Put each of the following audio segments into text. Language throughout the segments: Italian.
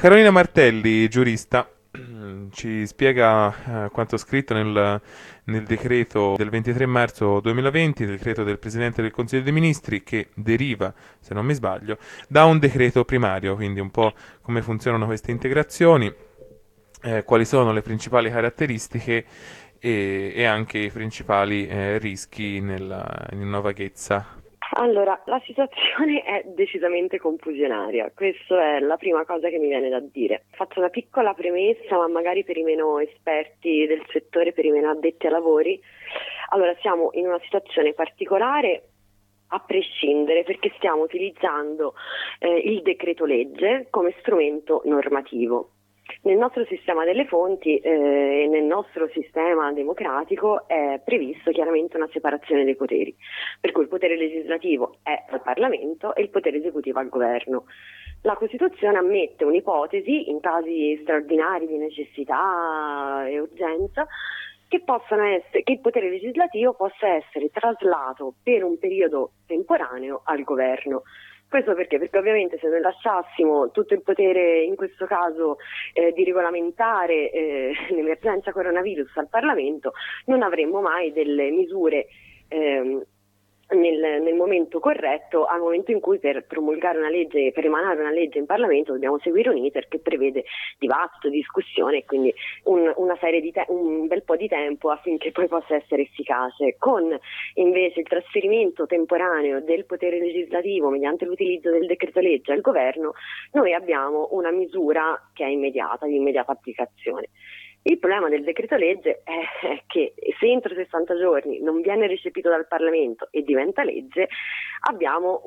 Carolina Martelli, giurista, ci spiega quanto scritto nel decreto del 23 marzo 2020, decreto del Presidente del Consiglio dei Ministri, che deriva, se non mi sbaglio, da un decreto primario, quindi un po' come funzionano queste integrazioni, quali sono le principali caratteristiche e anche i principali rischi nella vaghezza. Allora, la situazione è decisamente confusionaria, questa è la prima cosa che mi viene da dire. Faccio una piccola premessa, ma magari per i meno esperti del settore, per i meno addetti ai lavori. Allora, siamo in una situazione particolare a prescindere perché stiamo utilizzando il decreto legge come strumento normativo. Nel nostro sistema delle fonti e nel nostro sistema democratico è previsto chiaramente una separazione dei poteri, per cui il potere legislativo è al Parlamento e il potere esecutivo al governo. La Costituzione ammette un'ipotesi in casi straordinari di necessità e urgenza che il potere legislativo possa essere traslato per un periodo temporaneo al governo. Questo perché? Perché ovviamente se noi lasciassimo tutto il potere, in questo caso, di regolamentare l'emergenza coronavirus al Parlamento, non avremmo mai delle misure ehm, nel momento corretto, al momento in cui per promulgare una legge, per emanare una legge in Parlamento dobbiamo seguire un iter che prevede dibattito, discussione e quindi una serie un bel po' di tempo affinché poi possa essere efficace. Con invece il trasferimento temporaneo del potere legislativo mediante l'utilizzo del decreto legge al governo, noi abbiamo una misura che è immediata, di immediata applicazione. Il problema del decreto legge è che se entro 60 giorni non viene recepito dal Parlamento e diventa legge, abbiamo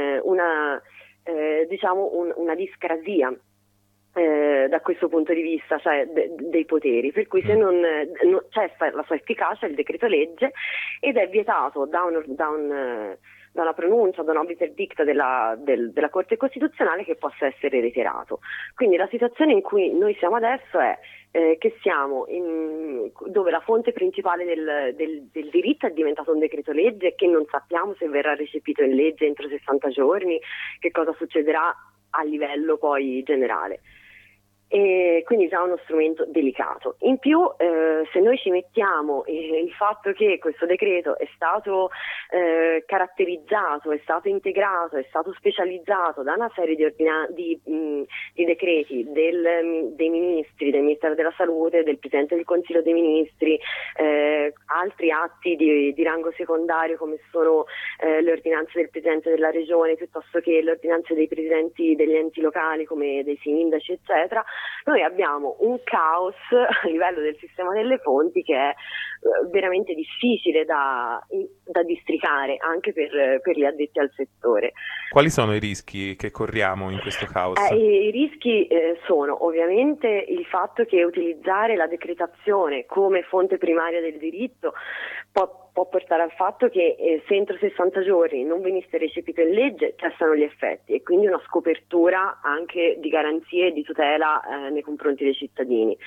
una discrasia da questo punto di vista, cioè dei poteri, per cui se Mm. non c'è la sua efficacia, il decreto legge, ed è vietato da una pronuncia, da un obiter dicta della Corte Costituzionale che possa essere ritirato. Quindi la situazione in cui noi siamo adesso è che dove la fonte principale del diritto è diventato un decreto legge che non sappiamo se verrà recepito in legge entro 60 giorni, che cosa succederà a livello poi generale. E quindi sarà uno strumento delicato. In più, se noi ci mettiamo il fatto che questo decreto è stato caratterizzato, è stato integrato, è stato specializzato da una serie di decreti dei ministri, del Ministero della Salute, del Presidente del Consiglio dei Ministri, altri atti di rango secondario come sono le ordinanze del Presidente della Regione piuttosto che le ordinanze dei Presidenti degli enti locali come dei sindaci, eccetera. Noi abbiamo un caos a livello del sistema delle fonti che è veramente difficile da districare anche per gli addetti al settore. Quali sono i rischi che corriamo in questo caos? I rischi sono ovviamente il fatto che utilizzare la decretazione come fonte primaria del diritto può portare al fatto che se entro 60 giorni non venisse recepito in legge cessano gli effetti e quindi una scopertura anche di garanzie e di tutela nei confronti dei cittadini.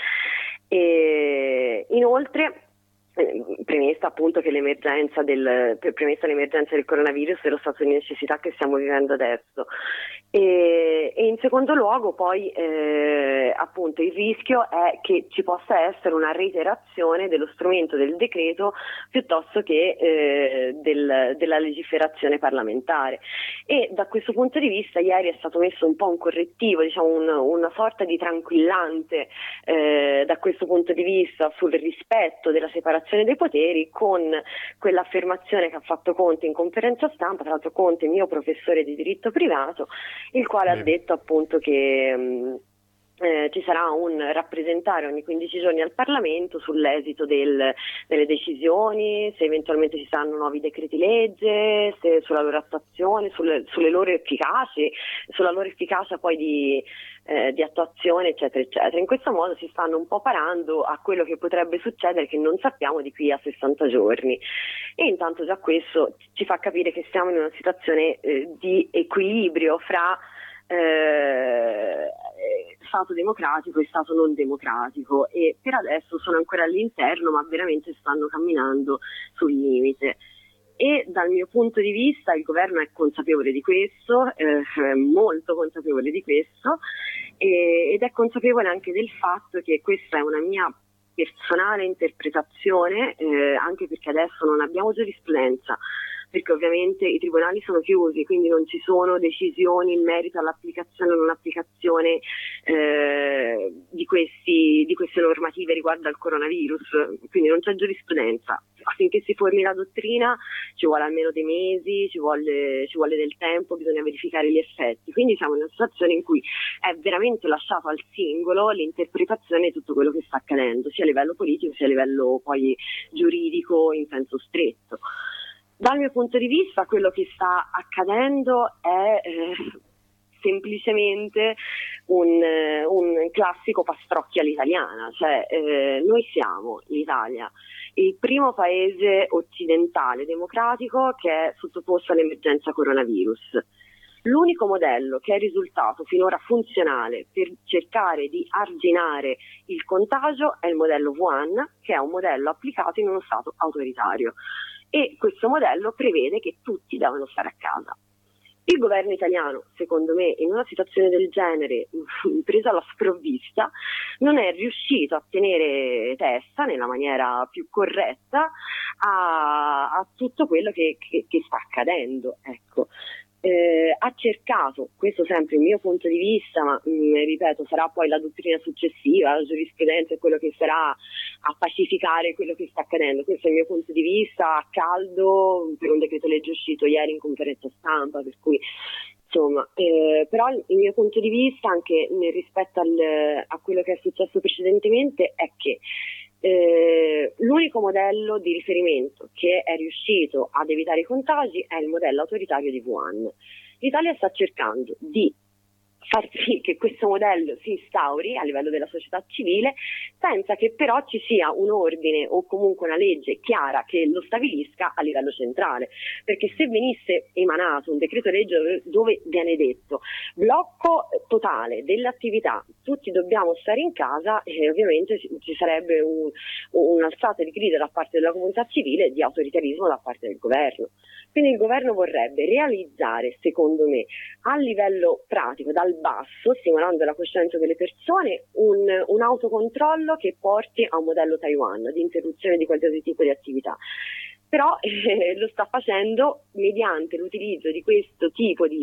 Inoltre, premessa appunto che premessa l'emergenza del coronavirus e lo stato di necessità che stiamo vivendo adesso. E in secondo luogo poi appunto il rischio è che ci possa essere una reiterazione dello strumento del decreto piuttosto che della legiferazione parlamentare. E da questo punto di vista ieri è stato messo un po' un correttivo, diciamo una sorta di tranquillante da questo punto di vista sul rispetto della separazione dei poteri con quell'affermazione che ha fatto Conte in conferenza stampa, tra l'altro Conte mio professore di diritto privato, il quale ha Vedi. detto appunto che ci sarà un rappresentare ogni 15 giorni al Parlamento sull'esito delle decisioni, se eventualmente ci saranno nuovi decreti legge, sulla loro attuazione, sulle loro efficaci, sulla loro efficacia poi di attuazione, eccetera, eccetera. In questo modo si stanno un po' parando a quello che potrebbe succedere che non sappiamo di qui a 60 giorni. E intanto già questo ci fa capire che siamo in una situazione di equilibrio fra Stato democratico e Stato non democratico e per adesso sono ancora all'interno ma veramente stanno camminando sul limite. E dal mio punto di vista il governo è consapevole di questo, molto consapevole di questo ed è consapevole anche del fatto che questa è una mia personale interpretazione, anche perché adesso non abbiamo giurisprudenza, perché ovviamente i tribunali sono chiusi, quindi non ci sono decisioni in merito all'applicazione o non applicazione di queste normative riguardo al coronavirus, quindi non c'è giurisprudenza. Affinché si formi la dottrina ci vuole almeno dei mesi, ci vuole del tempo, bisogna verificare gli effetti, quindi siamo in una situazione in cui è veramente lasciato al singolo l'interpretazione di tutto quello che sta accadendo, sia a livello politico sia a livello poi giuridico in senso stretto. Dal mio punto di vista quello che sta accadendo è semplicemente un classico pastrocchio all'italiana, cioè noi siamo, l'Italia, il primo paese occidentale democratico che è sottoposto all'emergenza coronavirus. L'unico modello che è risultato finora funzionale per cercare di arginare il contagio è il modello Wuhan, che è un modello applicato in uno stato autoritario. E questo modello prevede che tutti devono stare a casa. Il governo italiano, secondo me, in una situazione del genere, presa alla sprovvista, non è riuscito a tenere testa nella maniera più corretta a tutto quello che sta accadendo. Ecco. Ha cercato, questo sempre il mio punto di vista, ma ripeto, sarà poi la dottrina successiva, la giurisprudenza è quello che sarà a pacificare quello che sta accadendo. Questo è il mio punto di vista a caldo per un decreto legge uscito ieri in conferenza stampa, per cui insomma, però il mio punto di vista anche nel rispetto a quello che è successo precedentemente è che l'unico modello di riferimento che è riuscito ad evitare i contagi è il modello autoritario di Wuhan. L'Italia sta cercando di far sì che questo modello si instauri a livello della società civile senza che però ci sia un ordine o comunque una legge chiara che lo stabilisca a livello centrale, perché se venisse emanato un decreto legge dove viene detto blocco totale delle attività, tutti dobbiamo stare in casa, ovviamente ci sarebbe un'alzata di grida da parte della comunità civile di autoritarismo da parte del governo. Quindi il governo vorrebbe realizzare, secondo me, a livello pratico, dal basso, stimolando la coscienza delle persone, un autocontrollo che porti a un modello Taiwan di interruzione di qualsiasi tipo di attività. Però lo sta facendo mediante l'utilizzo di questo tipo di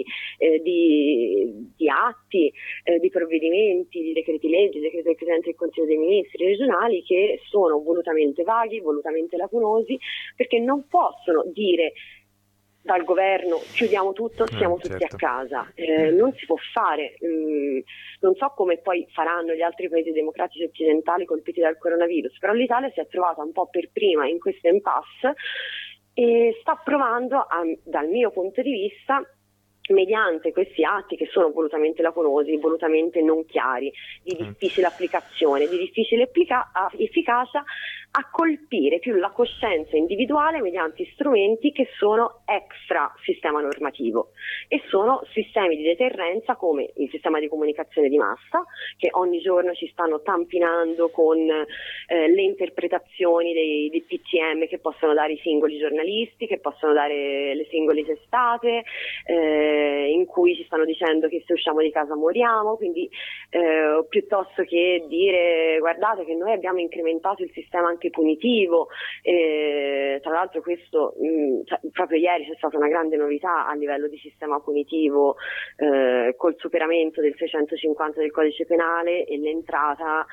atti, di provvedimenti, di decreti legge, decreti del Presidente del Consiglio dei Ministri regionali che sono volutamente vaghi, volutamente lacunosi, perché non possono dire dal governo chiudiamo tutto, stiamo tutti certo. a casa, non si può fare, non so come poi faranno gli altri paesi democratici occidentali colpiti dal coronavirus, però l'Italia si è trovata un po' per prima in questo impasse e sta provando, dal mio punto di vista, mediante questi atti che sono volutamente lacunosi, volutamente non chiari, di difficile applicazione, di difficile efficacia, a colpire più la coscienza individuale mediante strumenti che sono extra sistema normativo e sono sistemi di deterrenza come il sistema di comunicazione di massa, che ogni giorno ci stanno tampinando con le interpretazioni dei DPCM che possono dare i singoli giornalisti, che possono dare le singole testate, in cui ci stanno dicendo che se usciamo di casa moriamo, quindi piuttosto che dire guardate che noi abbiamo incrementato il sistema anche punitivo, tra l'altro questo proprio ieri c'è stata una grande novità a livello di sistema punitivo col superamento del 650 del codice penale e l'entrata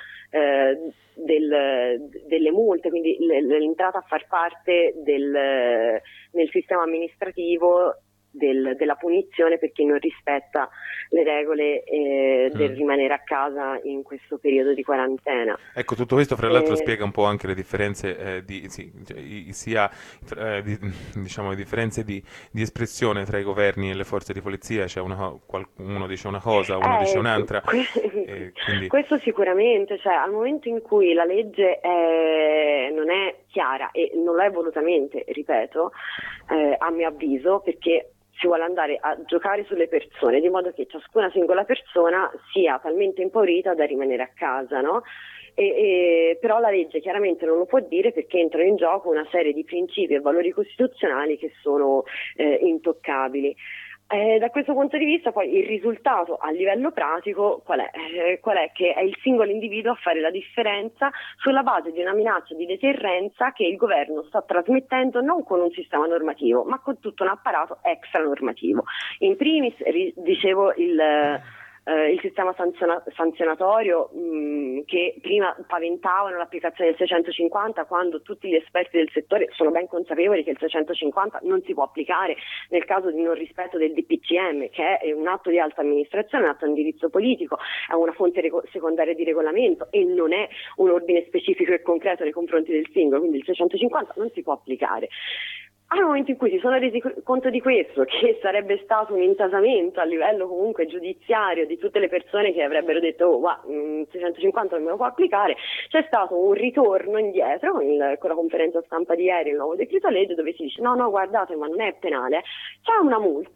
delle multe, quindi l'entrata a far parte nel sistema amministrativo della punizione per chi non rispetta le regole del rimanere a casa in questo periodo di quarantena. Ecco, tutto questo fra l'altro spiega un po' anche le differenze diciamo le differenze di espressione tra i governi e le forze di polizia, cioè uno dice una cosa, uno dice un'altra. Quindi... Questo sicuramente, cioè al momento in cui la legge non è chiara e non lo è volutamente, ripeto, a mio avviso, perché si vuole andare a giocare sulle persone, di modo che ciascuna singola persona sia talmente impaurita da rimanere a casa, no? Però la legge chiaramente non lo può dire perché entrano in gioco una serie di principi e valori costituzionali che sono intoccabili. Da questo punto di vista poi il risultato a livello pratico qual è? Qual è? Che è il singolo individuo a fare la differenza sulla base di una minaccia di deterrenza che il governo sta trasmettendo non con un sistema normativo ma con tutto un apparato extra normativo. In primis dicevo il sistema sanzionatorio che prima paventavano l'applicazione del 650 quando tutti gli esperti del settore sono ben consapevoli che il 650 non si può applicare nel caso di non rispetto del DPCM, che è un atto di alta amministrazione, un atto di indirizzo politico, è una fonte secondaria di regolamento e non è un ordine specifico e concreto nei confronti del singolo, quindi il 650 non si può applicare. Al momento in cui si sono resi conto di questo, che sarebbe stato un intasamento a livello comunque giudiziario di tutte le persone che avrebbero detto 650 non me lo può applicare, c'è stato un ritorno indietro con la conferenza stampa di ieri, il nuovo decreto legge, dove si dice no guardate, ma non è penale, c'è una multa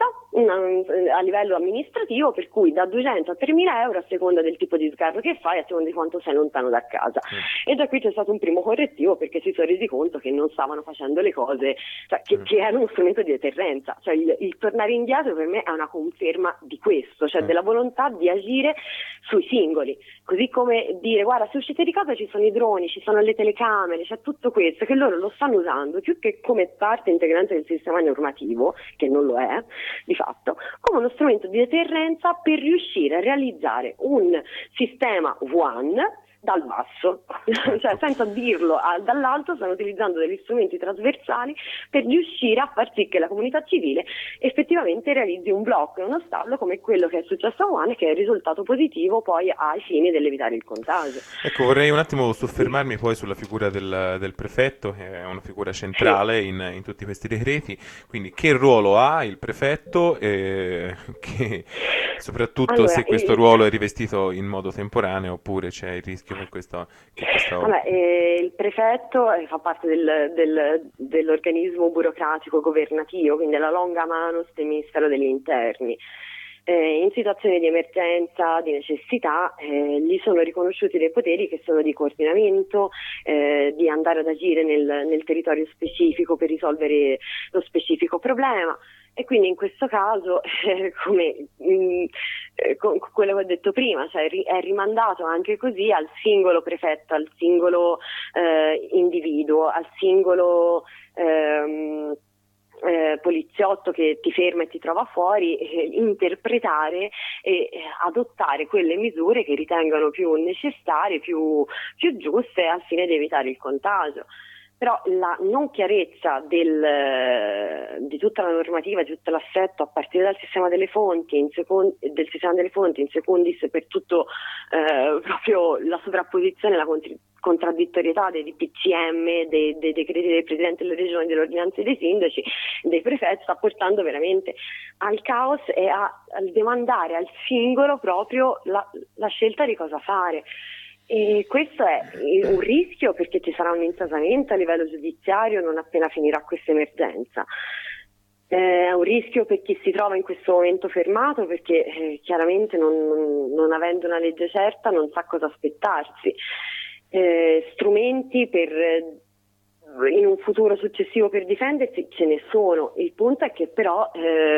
a livello amministrativo per cui da 200 a 3.000 euro a seconda del tipo di sgarro che fai, a seconda di quanto sei lontano da casa. E da qui c'è stato un primo correttivo perché si sono resi conto che non stavano facendo le cose, cioè, che era uno strumento di deterrenza, cioè il tornare indietro per me è una conferma di questo, cioè della volontà di agire sui singoli, così come dire guarda se uscite di casa ci sono i droni, ci sono le telecamere, c'è tutto questo che loro lo stanno usando più che come parte integrante del sistema normativo, che non lo è di fatto, come uno strumento di deterrenza per riuscire a realizzare un sistema one dal basso, cioè senza dirlo dall'alto stanno utilizzando degli strumenti trasversali per riuscire a far sì che la comunità civile effettivamente realizzi un blocco e uno stallo come quello che è successo a Wuhan e che è il risultato positivo poi ai fini dell'evitare il contagio. Ecco, vorrei un attimo soffermarmi poi sulla figura del prefetto, che è una figura centrale in tutti questi decreti, quindi che ruolo ha il prefetto e soprattutto allora, se questo ruolo è rivestito in modo temporaneo oppure c'è il rischio che questo... il prefetto fa parte dell'organismo burocratico governativo, quindi è la longa manus del Ministero degli Interni. In situazioni di emergenza, di necessità, gli sono riconosciuti dei poteri che sono di coordinamento, di andare ad agire nel territorio specifico per risolvere lo specifico problema. E quindi in questo caso, come quello che ho detto prima, cioè è rimandato anche così al singolo prefetto, al singolo individuo, al singolo poliziotto che ti ferma e ti trova fuori, interpretare e adottare quelle misure che ritengono più necessarie, più giuste al fine di evitare il contagio. Però la non chiarezza di tutta la normativa, di tutto l'assetto a partire dal sistema delle fonti, in secondis per tutto proprio la sovrapposizione, la contraddittorietà dei DPCM, dei decreti del Presidente delle Regioni, delle ordinanze dei sindaci, dei prefetti, sta portando veramente al caos e a demandare al singolo proprio la scelta di cosa fare. E questo è un rischio perché ci sarà un intasamento a livello giudiziario non appena finirà questa emergenza. È un rischio per chi si trova in questo momento fermato perché chiaramente non avendo una legge certa non sa cosa aspettarsi. Strumenti in un futuro successivo per difendersi ce ne sono, il punto è che però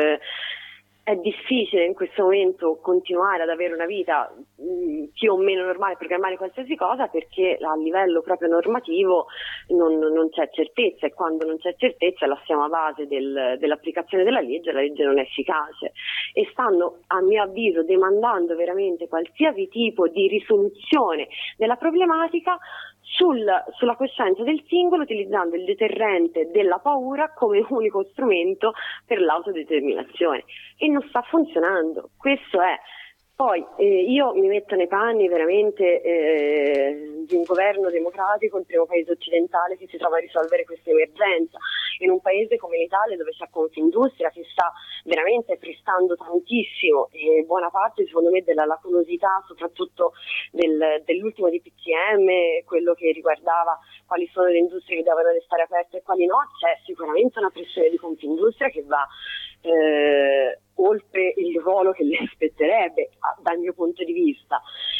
è difficile in questo momento continuare ad avere una vita più o meno normale, programmare qualsiasi cosa perché a livello proprio normativo non c'è certezza e quando non c'è certezza la siamo a base dell'applicazione della legge, la legge non è efficace e stanno a mio avviso demandando veramente qualsiasi tipo di risoluzione della problematica sulla coscienza del singolo utilizzando il deterrente della paura come unico strumento per l'autodeterminazione e non sta funzionando, questo è. Poi io mi metto nei panni veramente di un governo democratico, il primo paese occidentale che si trova a risolvere questa emergenza, in un paese come l'Italia dove c'è Confindustria che sta veramente prestando tantissimo e buona parte secondo me della lacunosità soprattutto dell'ultimo DPCM, quello che riguardava quali sono le industrie che devono restare aperte e quali no, c'è sicuramente una pressione di Confindustria che va oltre il ruolo che le spetterebbe dal mio punto di vista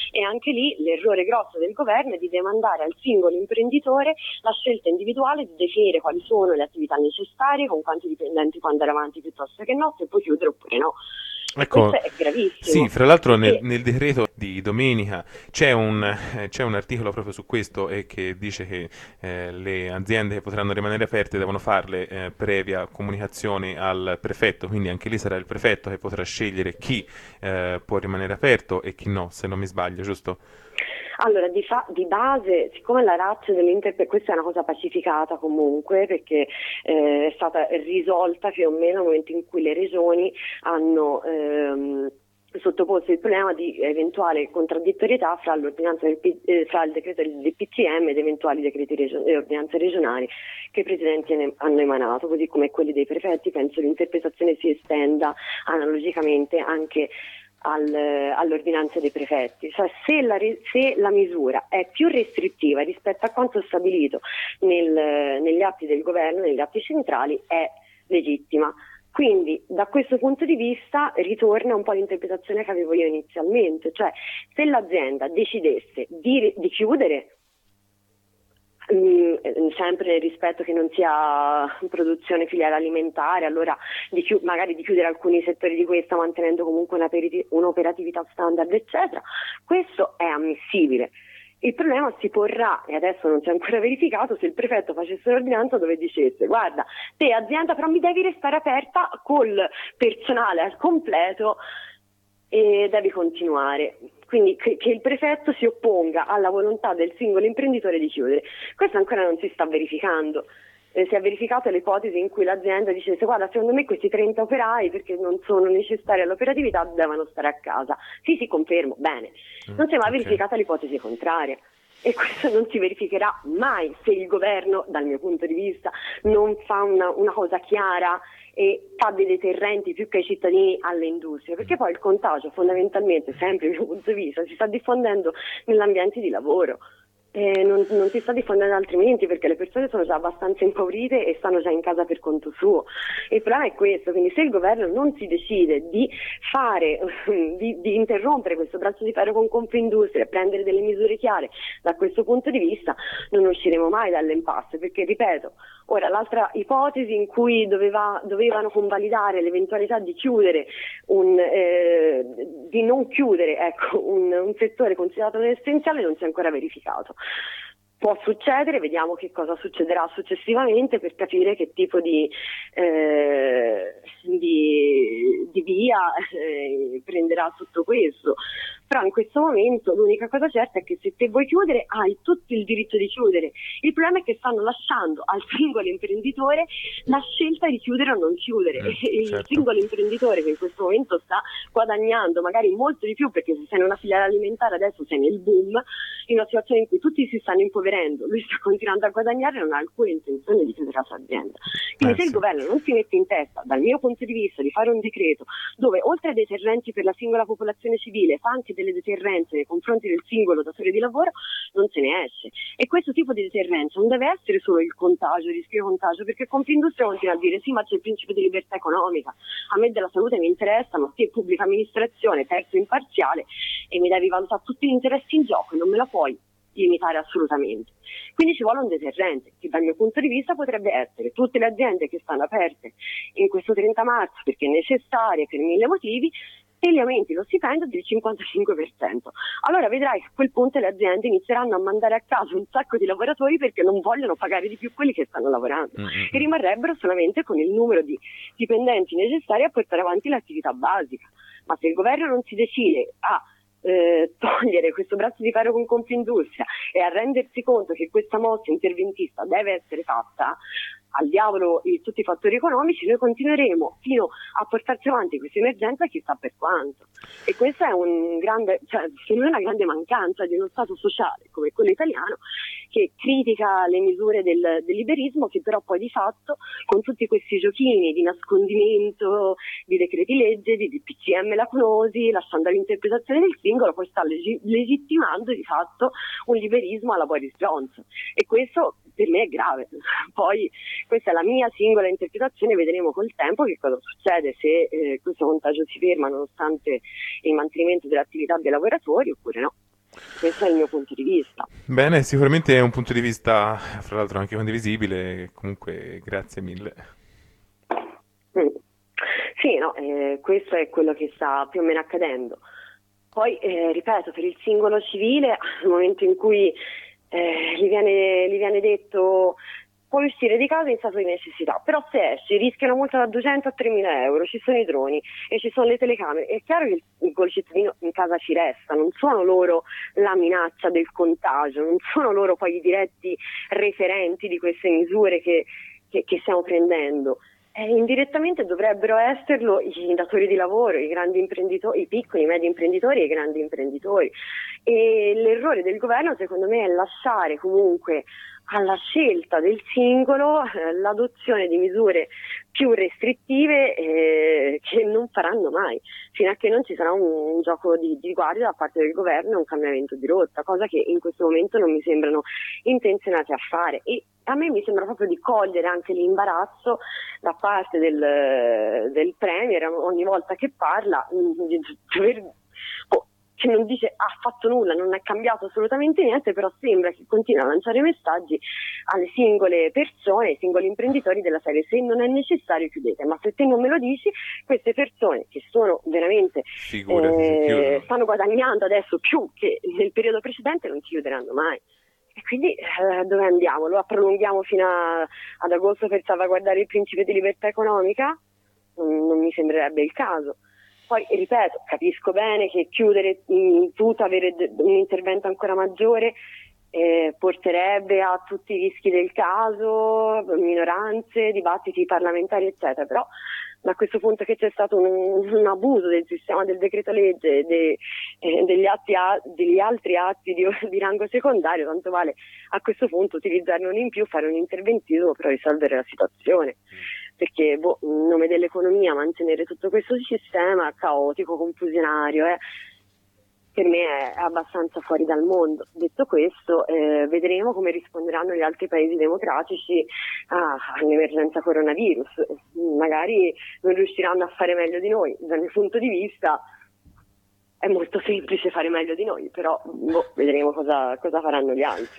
E anche lì l'errore grosso del governo è di demandare al singolo imprenditore la scelta individuale di definire quali sono le attività necessarie, con quanti dipendenti può andare avanti piuttosto che no, se puoi chiudere oppure no. Ecco, Questo è gravissimo. sì, fra l'altro Perché nel decreto di domenica c'è un articolo proprio su questo e che dice che le aziende che potranno rimanere aperte devono farle previa comunicazione al prefetto, quindi anche lì sarà il prefetto che potrà scegliere chi può rimanere aperto e chi no, se non mi sbaglio, giusto? allora, di base, siccome la ratio questa è una cosa pacificata comunque, perché è stata risolta più o meno nel momento in cui le regioni hanno sottoposto il problema di eventuale contraddittorietà fra l'ordinanza fra il decreto del DPCM ed eventuali decreti e ordinanze regionali che i presidenti hanno emanato, così come quelli dei prefetti. Penso l'interpretazione si estenda analogicamente anche all'ordinanza dei prefetti, cioè se la misura è più restrittiva rispetto a quanto stabilito negli atti del governo, negli atti centrali, è legittima. Quindi da questo punto di vista ritorna un po' l'interpretazione che avevo io inizialmente, cioè se l'azienda decidesse di chiudere, sempre nel rispetto che non sia produzione filiera alimentare, allora magari di chiudere alcuni settori di questa mantenendo comunque un'operatività standard, eccetera, questo è ammissibile. Il problema si porrà, e adesso non si è ancora verificato, se il prefetto facesse un'ordinanza dove dicesse: guarda, te azienda però mi devi restare aperta col personale al completo e devi continuare. Quindi che il prefetto si opponga alla volontà del singolo imprenditore di chiudere. Questo ancora non si sta verificando. Si è verificata l'ipotesi in cui l'azienda dicesse: guarda, secondo me questi 30 operai, perché non sono necessari all'operatività, devono stare a casa. Sì, confermo, bene. Non si è mai verificata l'ipotesi contraria. E questo non si verificherà mai se il governo, dal mio punto di vista, non fa una cosa chiara e fa dei deterrenti più che ai cittadini alle industrie, perché poi il contagio fondamentalmente, sempre dal mio punto di vista, si sta diffondendo nell'ambiente di lavoro. Non si sta diffondendo altrimenti, perché le persone sono già abbastanza impaurite e stanno già in casa per conto suo. Il problema è questo, quindi se il governo non si decide di di interrompere questo braccio di ferro con Confindustria e prendere delle misure chiare da questo punto di vista, non usciremo mai dall'impasse, perché ripeto, ora l'altra ipotesi in cui dovevano convalidare l'eventualità di chiudere di non chiudere, ecco, un settore considerato non essenziale non si è ancora verificato. Può succedere, vediamo che cosa succederà successivamente per capire che tipo di via prenderà tutto questo. Però in questo momento l'unica cosa certa è che se te vuoi chiudere hai tutto il diritto di chiudere. Il problema è che stanno lasciando al singolo imprenditore la scelta di chiudere o non chiudere. Il certo. singolo imprenditore che in questo momento sta guadagnando magari molto di più, perché se sei in una filiera alimentare adesso sei nel boom, in una situazione in cui tutti si stanno impoverendo, lui sta continuando a guadagnare e non ha alcuna intenzione di chiudere la sua azienda. Quindi se il governo non si mette in testa, dal mio punto di vista, di fare un decreto dove oltre ai deterrenti per la singola popolazione civile fa anche delle deterrenze nei confronti del singolo datore di lavoro, non se ne esce. E questo tipo di deterrenza non deve essere solo il contagio, il rischio di contagio, perché Confindustria continua a dire: sì, ma c'è il principio di libertà economica, a me della salute mi interessa, ma sì, è pubblica amministrazione, terzo imparziale, e mi devi valutare tutti gli interessi in gioco e non me la puoi limitare assolutamente. Quindi ci vuole un deterrente, che dal mio punto di vista potrebbe essere tutte le aziende che stanno aperte in questo 30 marzo perché necessarie per 1000 motivi, e li aumenti lo stipendio del 55%. Allora vedrai che a quel punto le aziende inizieranno a mandare a casa un sacco di lavoratori perché non vogliono pagare di più quelli che stanno lavorando e rimarrebbero solamente con il numero di dipendenti necessari a portare avanti l'attività basica. Ma se il governo non si decide a togliere questo braccio di ferro con Confindustria e a rendersi conto che questa mossa interventista deve essere fatta, al diavolo tutti i fattori economici, noi continueremo fino a portarci avanti questa emergenza chissà per quanto. E questa è secondo me una grande mancanza di uno Stato sociale come quello italiano, che critica le misure del liberismo, che però poi di fatto con tutti questi giochini di nascondimento di decreti legge, di DPCM lacunosi, lasciando all'interpretazione del singolo, poi sta legittimando di fatto un liberismo alla Boris Johnson, e questo per me è grave. Poi questa è la mia singola interpretazione, vedremo col tempo che cosa succede, se questo contagio si ferma nonostante il mantenimento dell'attività dei lavoratori oppure no. Questo è il mio punto di vista. Bene, sicuramente è un punto di vista, fra l'altro anche condivisibile, comunque grazie mille. Mm. Sì, no, questo è quello che sta più o meno accadendo. Poi, ripeto, per il singolo civile, nel momento in cui gli viene detto puoi uscire di casa in stato di necessità, però se esci rischia una multa da 200 a 3.000 euro, ci sono i droni e ci sono le telecamere, è chiaro che il cittadino in casa ci resta, non sono loro la minaccia del contagio, non sono loro poi i diretti referenti di queste misure che stiamo prendendo. Indirettamente dovrebbero esserlo i datori di lavoro, i grandi imprenditori, i piccoli, i medi imprenditori e i grandi imprenditori. E l'errore del governo, secondo me, è lasciare comunque alla scelta del singolo l'adozione di misure più restrittive che non faranno mai, fino a che non ci sarà un gioco di guardia da parte del governo e un cambiamento di rotta, cosa che in questo momento non mi sembrano intenzionati a fare. E a me mi sembra proprio di cogliere anche l'imbarazzo da parte del Premier ogni volta che parla, di dover, che non dice ha fatto nulla, non è cambiato assolutamente niente, però sembra che continua a lanciare messaggi alle singole persone, ai singoli imprenditori della serie: se non è necessario chiudete, ma se te non me lo dici, queste persone che sono veramente Figurati se chiudono. stanno guadagnando adesso più che nel periodo precedente, non ci chiuderanno mai. E quindi dove andiamo? Lo prolunghiamo fino ad agosto per salvaguardare il principio di libertà economica? Non mi sembrerebbe il caso. Poi, ripeto, capisco bene che chiudere tutto, avere un intervento ancora maggiore porterebbe a tutti i rischi del caso, minoranze, dibattiti parlamentari, eccetera. Però a questo punto che c'è stato un abuso del sistema del decreto legge e degli altri atti di rango secondario, tanto vale a questo punto utilizzarne uno in più, fare un interventino per risolvere la situazione. Perché in nome dell'economia mantenere tutto questo sistema caotico, confusionario, per me è abbastanza fuori dal mondo. Detto questo, vedremo come risponderanno gli altri paesi democratici all'emergenza coronavirus. Magari non riusciranno a fare meglio di noi. Dal mio punto di vista è molto semplice fare meglio di noi, però vedremo cosa faranno gli altri.